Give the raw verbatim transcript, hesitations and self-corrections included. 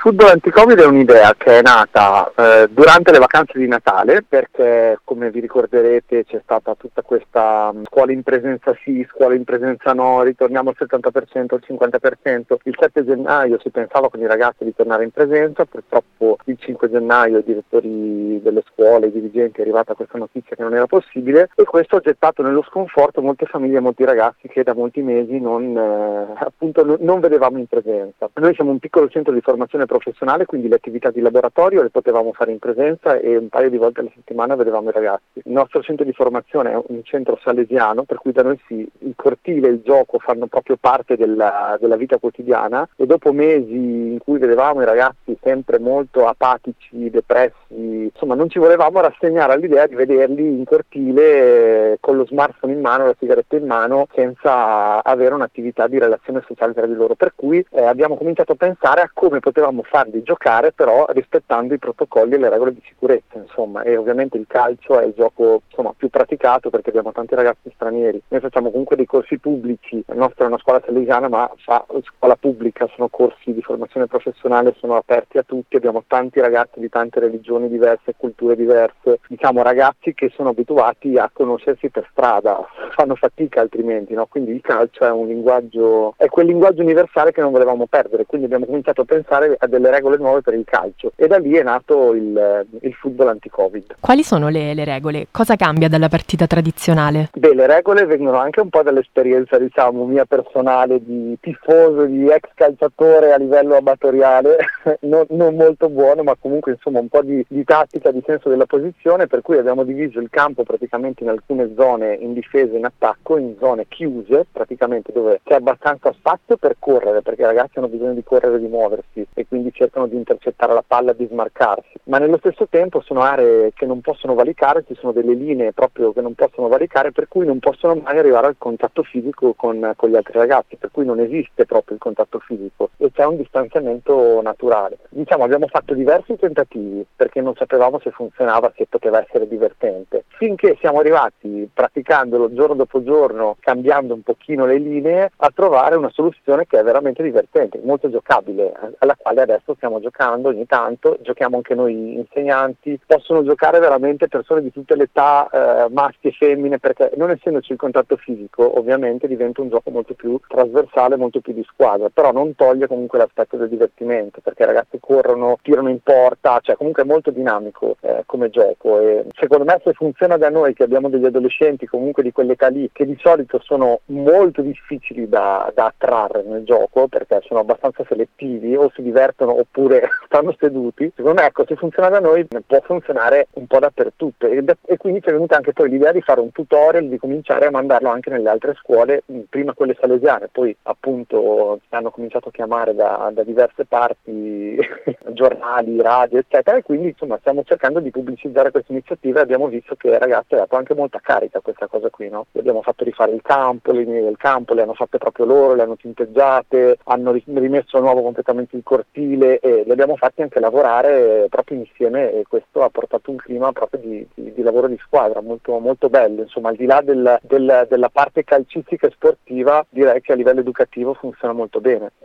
football anti-Covid è un'idea che è nata eh, durante le vacanze di Natale, perché come vi ricorderete c'è stata tutta questa um, scuola in presenza sì, scuola in presenza no, ritorniamo al settanta per cento, al cinquanta per cento. Il sette gennaio si pensava con i ragazzi di tornare in presenza, purtroppo il cinque gennaio i direttori delle scuole, i dirigenti, è arrivata questa notizia che non era possibile, e questo ha gettato nello sconforto molte famiglie e molti ragazzi che da molti mesi non, eh, appunto, non, non vedevamo in presenza. Noi siamo un piccolo centro di formazione professionale, quindi le attività di laboratorio le potevamo fare in presenza e un paio di volte alla settimana vedevamo i ragazzi. Il nostro centro di formazione è un centro salesiano, per cui da noi sì, il cortile e il gioco fanno proprio parte della, della vita quotidiana, e dopo mesi in cui vedevamo i ragazzi sempre molto apatici, depressi, insomma non ci volevamo rassegnare all'idea di vederli in cortile eh, con lo smartphone in mano, la sigaretta in mano, senza avere un'attività di relazione sociale tra di loro, per cui eh, abbiamo cominciato a pensare a come potevamo farli giocare, però rispettando i protocolli e le regole di sicurezza, insomma. E ovviamente il calcio è il gioco insomma più praticato perché abbiamo tanti ragazzi stranieri. Noi facciamo comunque dei corsi pubblici, la nostra è una scuola salesiana ma fa scuola pubblica, sono corsi di formazione professionale, sono aperti a tutti, abbiamo tanti ragazzi di tante religioni diverse, culture diverse, diciamo ragazzi che sono abituati a conoscersi per strada, fanno fatica altrimenti, no? Quindi il calcio è un linguaggio, è quel linguaggio universale che non volevamo perdere, quindi abbiamo cominciato a pensare a delle regole nuove per il calcio, e da lì è nato il, il football anti-Covid. Quali sono le, le regole? Cosa cambia dalla partita tradizionale? Beh, le regole vengono anche un po' dall'esperienza, diciamo, mia personale di tifoso, di ex calciatore a livello amatoriale, non, non molto buono, ma comunque insomma un po' di, di tattica, di senso della posizione, per cui abbiamo diviso il campo praticamente in alcune zone in difesa e in attacco, in zone chiuse praticamente dove c'è abbastanza spazio per correre, perché i ragazzi hanno bisogno di correre e di muoversi e quindi cercano di intercettare la palla, di smarcarsi, ma nello stesso tempo sono aree che non possono valicare, ci sono delle linee proprio che non possono valicare, per cui non possono mai arrivare al contatto fisico con, con gli altri ragazzi, per cui non esiste proprio il contatto fisico e c'è un distanziamento naturale. Diciamo abbiamo fatto diversi tentativi perché non sapevamo se funzionava, se poteva essere divertente, finché siamo arrivati, praticandolo giorno dopo giorno, cambiando un pochino le linee, a trovare una soluzione che è veramente divertente, molto giocabile, alla quale adesso stiamo giocando ogni tanto, giochiamo anche noi insegnanti, possono giocare veramente persone di tutte le età, eh, maschi e femmine, perché non essendoci il contatto fisico ovviamente diventa un gioco molto più trasversale, molto più di squadra, però non toglie comunque l'aspetto del divertimento, perché i ragazzi corrono, tirano in porta, cioè comunque è molto dinamico eh, come gioco, e secondo me se funziona da noi che abbiamo degli adolescenti comunque di quell'età lì, che di solito sono molto difficili da, da attrarre nel gioco perché sono abbastanza selettivi, o si divertono oppure stanno seduti, secondo me ecco, se funziona da noi può funzionare un po' dappertutto, e, e quindi ci è venuta anche poi l'idea di fare un tutorial, di cominciare a mandarlo anche nelle altre scuole, prima quelle salesiane, poi appunto ci hanno cominciato a chiamare da, da diverse parti giornali, radio eccetera, e quindi insomma stiamo cercando di pubblicizzare questa iniziativa e abbiamo visto che ai ragazzi ha dato anche molta carica questa cosa qui, no? Abbiamo fatto rifare il campo, le linee del campo le hanno fatte proprio loro, le hanno tinteggiate, hanno rimesso a nuovo completamente il cortile e li abbiamo fatti anche lavorare proprio insieme, e questo ha portato un clima proprio di, di, di lavoro di squadra molto, molto bello, insomma al di là del, del, della parte calcistica e sportiva direi che a livello educativo funziona molto bene.